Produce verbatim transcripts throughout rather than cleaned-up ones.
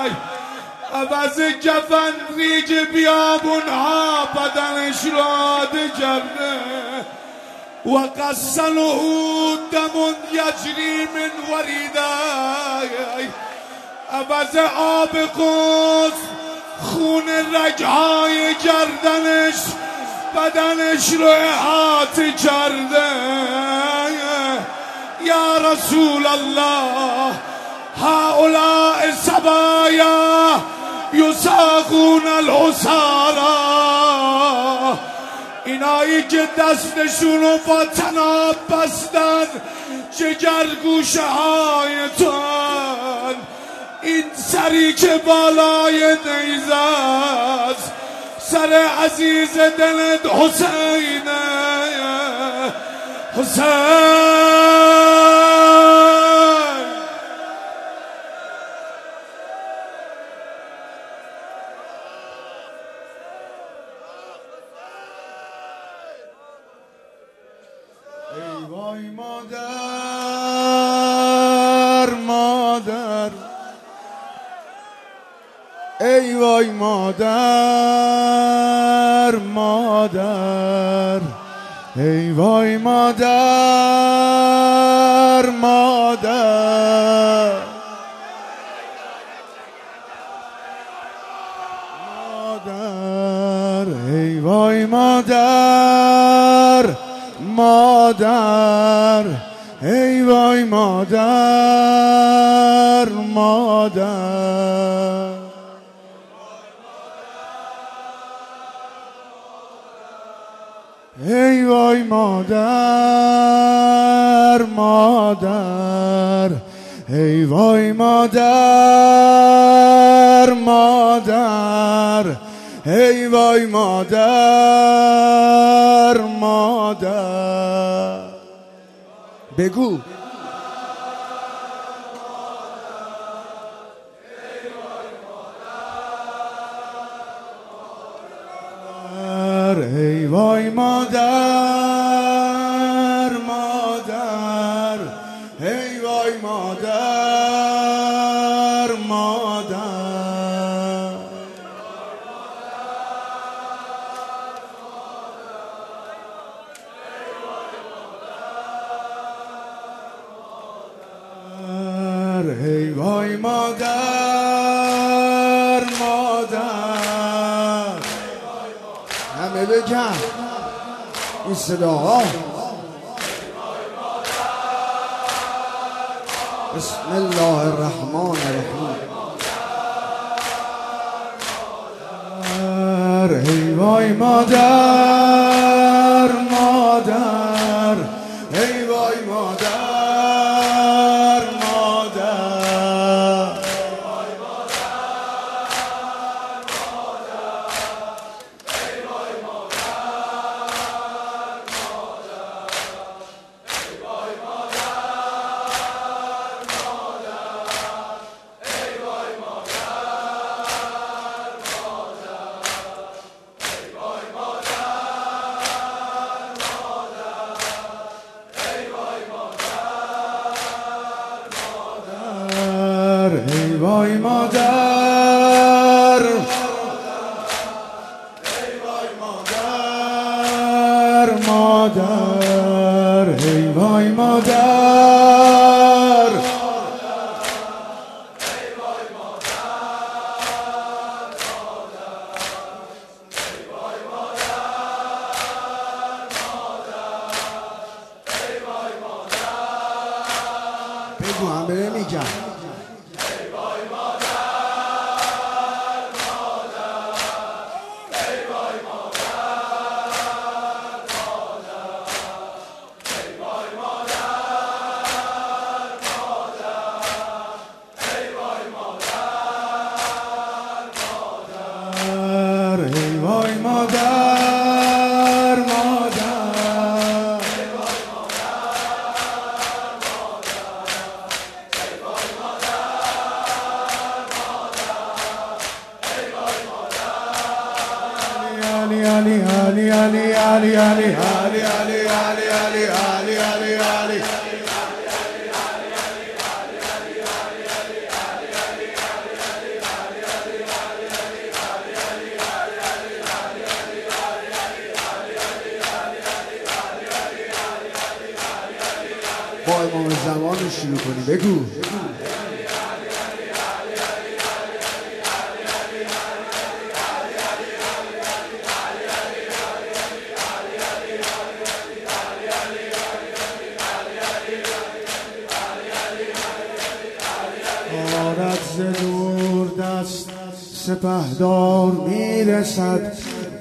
عوض کفن ریج بیابونها بدنش راده کرده و قسنه دمون یجری من وریده عوض آب قوس خون رگهای گردنش بدنش رو احاطه کرده. یا رسول الله هؤلاء سبایا یساقون الحسارا، اینایی که دستشون رو با طناب بستن جگرگوشه های تن، این سری که بالای نیزه است سر عزیز دلت حسینه. حسین ای وای مادر مادر، ای وای مادر مادر، ای وای مادر مادر، مادر، ای وای مادر مادر، ای وای مادر مادر، ای وای مادر مادر، ای وای مادر مادر، ای وای مادر مادر. بگو ای وای مادر مادر، ای وای مادر مادر، ای وای مادر مادر. همه بگن این صداها. بسم الله الرحمن الرحیم. ای وای مادر مادر، ای وای مادر ای وای مادر، ای وای مادر مادر، ای وای مادر، بگو همه میگم. Ali Ali Ali Ali Ali Ali Ali Ali Ali Ali Ali Ali امام زمان رو شروع کنی. بگو آرد ز دور دست سپهدار میرسد،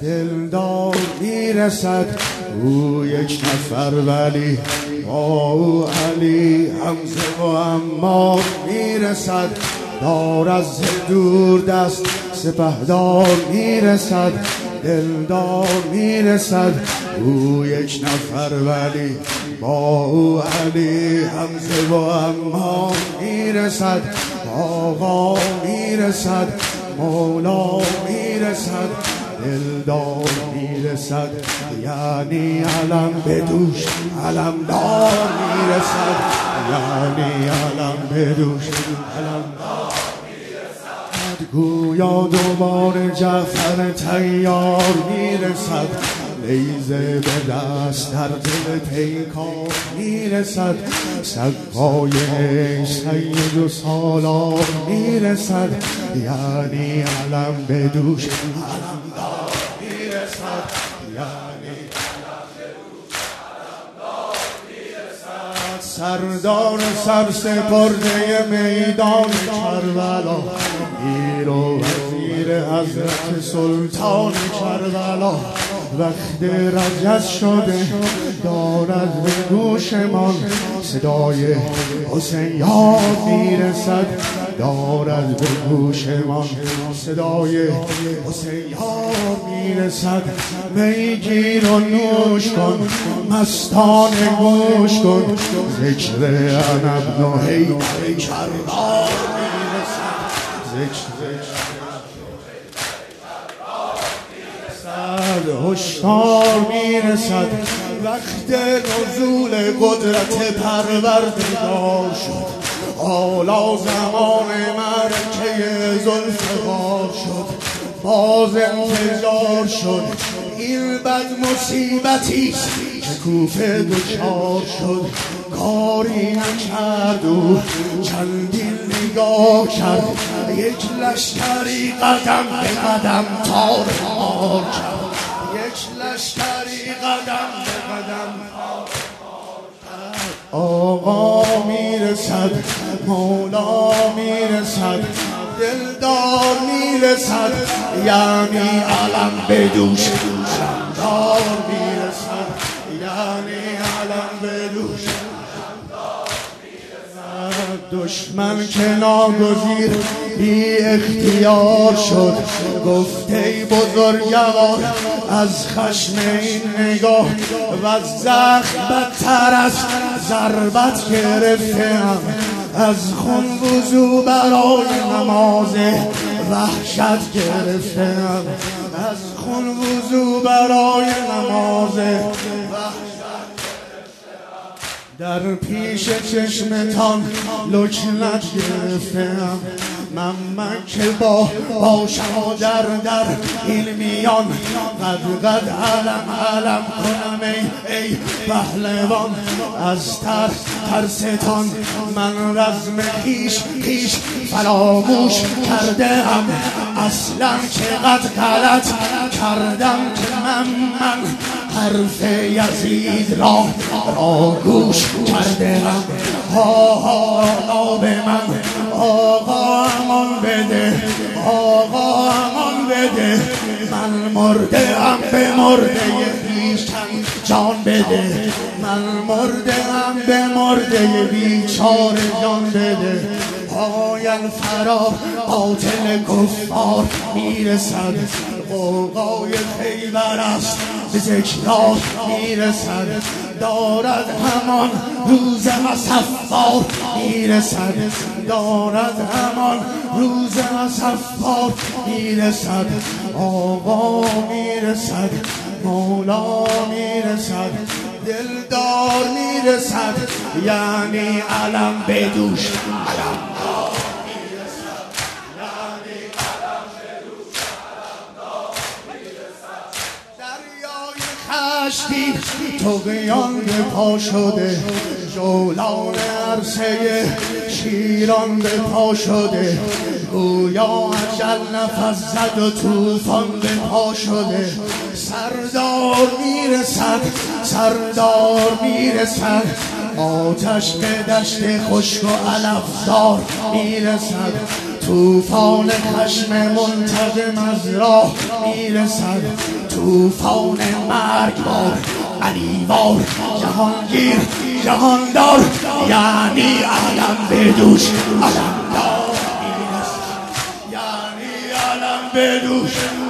دلدار میرسد، او یک نفر ولی با او علی حمزه و عمار میرسد. دار از دور دست سپهدار میرسد، دلدار میرسد، او یک نفر ولی با او علی حمزه و عمار میرسد. آقا میرسد، مولا میرسد، دلدار میرسد، یعنی علم به دوش علمدار میرسد، یعنی علم به دوش علمدار میرسد. گویا دوباره جعفر طیار میرسد، نیزه به دست در دل پیکار میرسد. سقای سید و سالار میرسد، یعنی علم به دوش علمدار میرسد، یعنی علم به دوش علمدار میرسد. سردار سرسپرده میدان کربلا، میر و وزیر حضرت سلطان کربلا، وقت رجز شده دارد به گوشمان صدای حسین یار میرسد، دارد به گوشمان صدای حسین یار میرسد. میگیر و نوش کن مستان گوش کن، ذکر انا ابن حیدر کربار میرسد، ذکر هشدار میرسد. وقت نزول قدرت پروردگار شد، حالا زمان مرکه ذوالفقار شد، باز انفجار شد. این بد مصیبتیست که کوفه دچار شد، کاری نکرد و چندین نگاه کرد، یک لشکری قدم به قدم تار مار کرد، یک لشکری قدم به قدم تار مار کرد. آقا میرسد، مولا میرسد، دلدار میرسد، یعنی علم به دوش علمدار میرسد، یعنی علم به دوش علمدار میرسد. دشمن که ناگزیر بی اختیار شد، گفت ای بزرگوار از خشم این نگاه و از زخم بدتر از ضربت گرفتم، از خون وضو برای نماز وحشت گرفتم، از خون وضو برای نماز وحشت در پیش چشمتان لکنت گرفتم. من من که با باشم و در در این میان قد قد علم علم کنم ای ای پهلوان. از ترس ترستان من رزم خیش خیش فراموش کردم، اصلا چقدر غلط کردم که من من حرف یزید را را گوش کردم. ها ها به من آقا امان بده، آقا امان بده، من مرده ام به مرده بیشتن جان بده، من مرده ام به مرده بیچاره جان بده. پاین فرار قاتل کفار میرسد، قوقای خیبر است به ذکرات میرسد، دارد همان روز مصفار میرسد، دارد همان روز مصفار میرسد. آقا میرسد، مولا میرسد، دلدار میرسد، یعنی علم به دوش علمدار میرسد، یعنی علم به دوش علمدار میرسد. دریای خشکی طغیان به پا شده، جولان عرصه شیران به پا شده، گویا اجل نفس زد و توفان به پا شده. سردار میرسد، سردار میرسد، آتش به دشت خشک و علفزار میرسد. توفان خشم منتقم از راه میرسد، توفان مرگبار علیوار جهانگیر جهاندار، یعنی علم به دوش علمدار میرسد، یعنی علم به دوش